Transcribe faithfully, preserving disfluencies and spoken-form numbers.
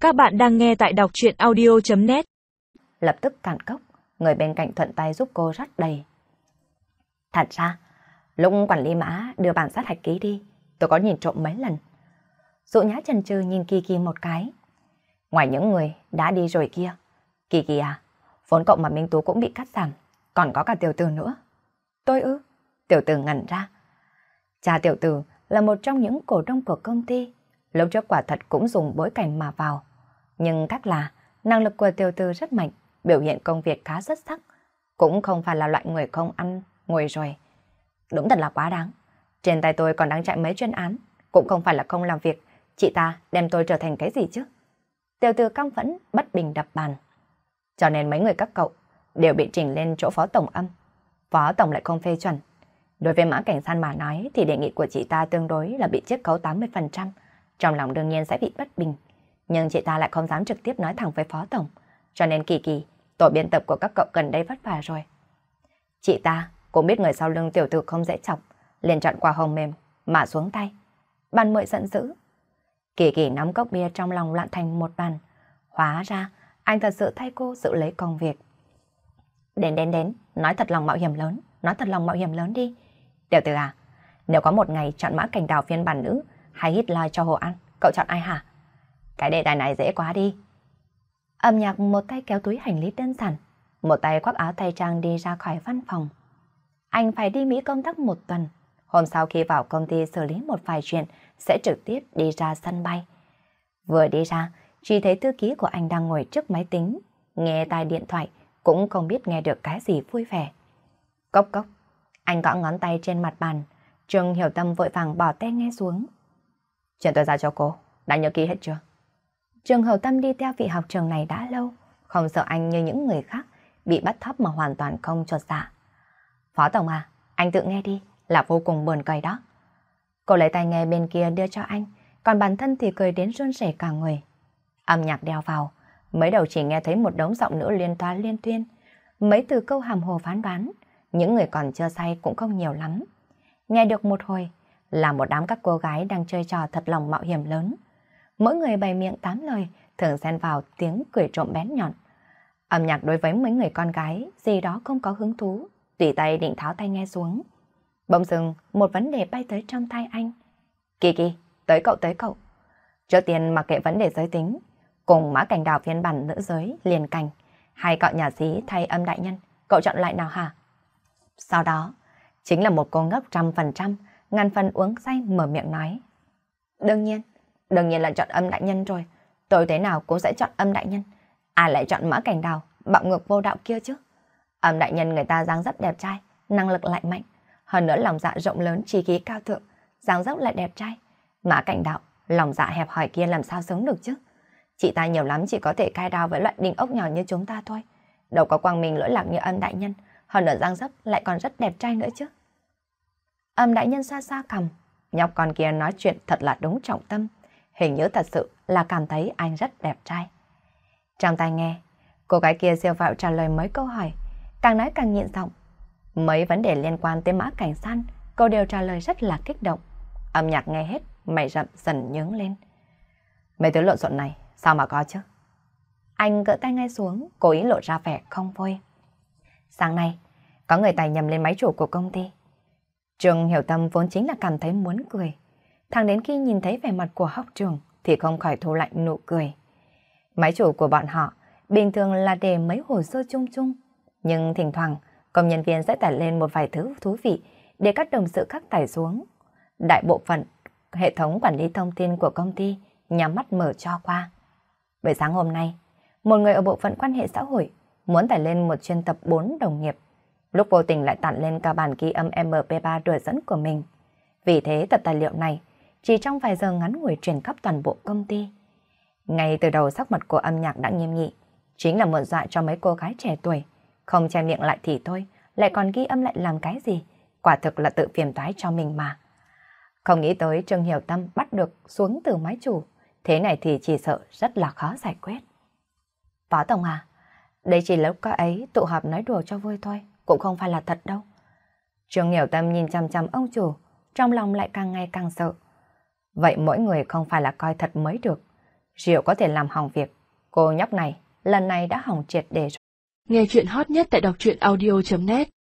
Các bạn đang nghe tại đọc truyện audio chấm net. Lập tức cạn cốc, người bên cạnh thuận tay giúp cô rót đầy. Thật ra, lúc quản lý Mã đưa bản sát hạch ký đi, tôi có nhìn trộm mấy lần. Dụ Nhã chần chừ nhìn Kỳ Kỳ một cái. Ngoài những người đã đi rồi kia, Kỳ Kỳ à, vốn cậu mà Minh Tú cũng bị cắt giảm, còn có cả tiểu tử nữa. Tôi ư? Tiểu tử ngẩn ra. Cha tiểu tử là một trong những cổ đông của công ty, lúc trước quả thật cũng dùng bối cảnh mà vào. Nhưng các là, năng lực của tiểu tử rất mạnh, biểu hiện công việc khá xuất sắc, cũng không phải là loại người không ăn, ngồi rồi. Đúng thật là quá đáng. Trên tay tôi còn đang chạy mấy chuyên án, cũng không phải là không làm việc, chị ta đem tôi trở thành cái gì chứ? Tiểu tử căm phẫn, bất bình đập bàn. Cho nên mấy người các cậu đều bị chỉnh lên chỗ phó tổng âm. Phó tổng lại không phê chuẩn. Đối với Mã Cảnh San mà nói thì đề nghị của chị ta tương đối là bị chiết khấu tám mươi phần trăm. Trong lòng đương nhiên sẽ bị bất bình. Nhưng chị ta lại không dám trực tiếp nói thẳng với phó tổng. Cho nên Kỳ Kỳ, tổ biên tập của các cậu gần đây vất vả rồi. Chị ta cũng biết người sau lưng tiểu tử không dễ chọc, liền chọn quả hồng mềm mà xuống tay. Bàn muội giận dữ. Kỳ Kỳ nắm cốc bia trong lòng loạn thành một bàn. Hóa ra anh thật sự thay cô giữ lấy công việc. Đến đến đến, nói thật lòng mạo hiểm lớn, nói thật lòng mạo hiểm lớn đi. Tiểu tử à, nếu có một ngày chọn Mã Cảnh Đào phiên bản nữ hay Hitler cho Hồ An, cậu chọn ai hả? Cái đề tài này dễ quá đi. Âm nhạc một tay kéo túi hành lý đơn giản, một tay khoác áo tây trang đi ra khỏi văn phòng. Anh phải đi Mỹ công tác một tuần. Hôm sau khi vào công ty xử lý một vài chuyện, sẽ trực tiếp đi ra sân bay. Vừa đi ra, chỉ thấy thư ký của anh đang ngồi trước máy tính, nghe tai điện thoại, cũng không biết nghe được cái gì vui vẻ. Cốc cốc, anh gõ ngón tay trên mặt bàn. Trương Hiểu Tâm vội vàng bỏ tay nghe xuống. Chuyện tôi giao cho cô, đã nhớ ký hết chưa? Trương Hiểu Tâm đi theo vị học trường này đã lâu, không sợ anh như những người khác bị bắt thóp mà hoàn toàn không chột dạ. Phó tổng à, anh tự nghe đi, là vô cùng buồn cười đó. Cô lấy tai nghe bên kia đưa cho anh, còn bản thân thì cười đến run rẩy cả người. Âm nhạc đeo vào, mới đầu chỉ nghe thấy một đống giọng nữ liên toa liên tuyên, mấy từ câu hàm hồ phán đoán, những người còn chưa say cũng không nhiều lắm. Nghe được một hồi, là một đám các cô gái đang chơi trò thật lòng mạo hiểm lớn. Mỗi người bày miệng tám lời, thường xen vào tiếng cười trộm bén nhọn. Âm nhạc đối với mấy người con gái gì đó không có hứng thú, tùy tay định tháo tay nghe xuống. Bỗng dưng một vấn đề bay tới trong tay anh. Kỳ Kỳ, tới cậu tới cậu. Trước tiên mặc kệ vấn đề giới tính, cùng Mã Cảnh Đào phiên bản nữ giới liền cành, hai cậu nhà sĩ thay âm đại nhân, cậu chọn lại nào hả? Sau đó, chính là một cô ngốc trăm phần trăm, ngàn phần uống say mở miệng nói. Đương nhiên, đương nhiên là chọn âm đại nhân rồi, tôi thế nào cũng sẽ chọn âm đại nhân. Ai lại chọn Mã Cảnh Đào, bạo ngược vô đạo kia chứ? Âm đại nhân người ta dáng dấp đẹp trai, năng lực lại mạnh, hơn nữa lòng dạ rộng lớn, trí khí cao thượng, dáng dấp lại đẹp trai. Mã Cảnh Đạo, lòng dạ hẹp hòi kia làm sao sống được chứ? Chị ta nhiều lắm chỉ có thể cai đao với loại đinh ốc nhỏ như chúng ta thôi. Đâu có quang minh lỗi lạc như âm đại nhân, hơn nữa dáng dấp lại còn rất đẹp trai nữa chứ. Âm đại nhân xoa xoa cằm, nhóc con kia nói chuyện thật là đúng trọng tâm, hình như thật sự là cảm thấy anh rất đẹp trai. Trong tai nghe, cô gái kia siêu vẹo trả lời mấy câu hỏi, càng nói càng nhịn giọng. Mấy vấn đề liên quan tới Mã Cảnh San, cô đều trả lời rất là kích động. Âm nhạc nghe hết, mày rậm dần nhướng lên. Mấy thứ lộn xộn này, sao mà có chứ? Anh gỡ tay ngay xuống, cố ý lộ ra vẻ không vui. Sáng nay, có người tài nhầm lên máy chủ của công ty. Trương Hiểu Tâm vốn chính là cảm thấy muốn cười. Thẳng đến khi nhìn thấy vẻ mặt của học trường thì không khỏi thu lại nụ cười. Máy chủ của bọn họ bình thường là để mấy hồ sơ chung chung, nhưng thỉnh thoảng công nhân viên sẽ tải lên một vài thứ thú vị để các đồng sự khác tải xuống. Đại bộ phận hệ thống quản lý thông tin của công ty nhắm mắt mở cho qua. Buổi sáng hôm nay, một người ở bộ phận quan hệ xã hội muốn tải lên một chuyên tập bốn đồng nghiệp, lúc vô tình lại tản lên cả bản ghi âm em pê ba đùa dẫn của mình. Vì thế tập tài liệu này chỉ trong vài giờ ngắn ngủi truyền khắp toàn bộ công ty. Ngay từ đầu sắc mặt của âm nhạc đã nghiêm nghị, chính là một dọa cho mấy cô gái trẻ tuổi, không che miệng lại thì thôi, lại còn ghi âm lại làm cái gì, quả thực là tự phiền toái cho mình mà. Không nghĩ tới Trương Hiểu Tâm bắt được xuống từ máy chủ, thế này thì chỉ sợ rất là khó giải quyết. Phó tổng à, đây chỉ lúc có ấy tụ họp nói đùa cho vui thôi, cũng không phải là thật đâu. Trương Hiểu Tâm nhìn chăm chăm ông chủ, trong lòng lại càng ngày càng sợ. Vậy mỗi người không phải là coi thật mới được. Rượu có thể làm hỏng việc. Cô nhóc này lần này đã hỏng triệt để rồi. Nghe chuyện hot nhất tại đọc truyện audio chấm net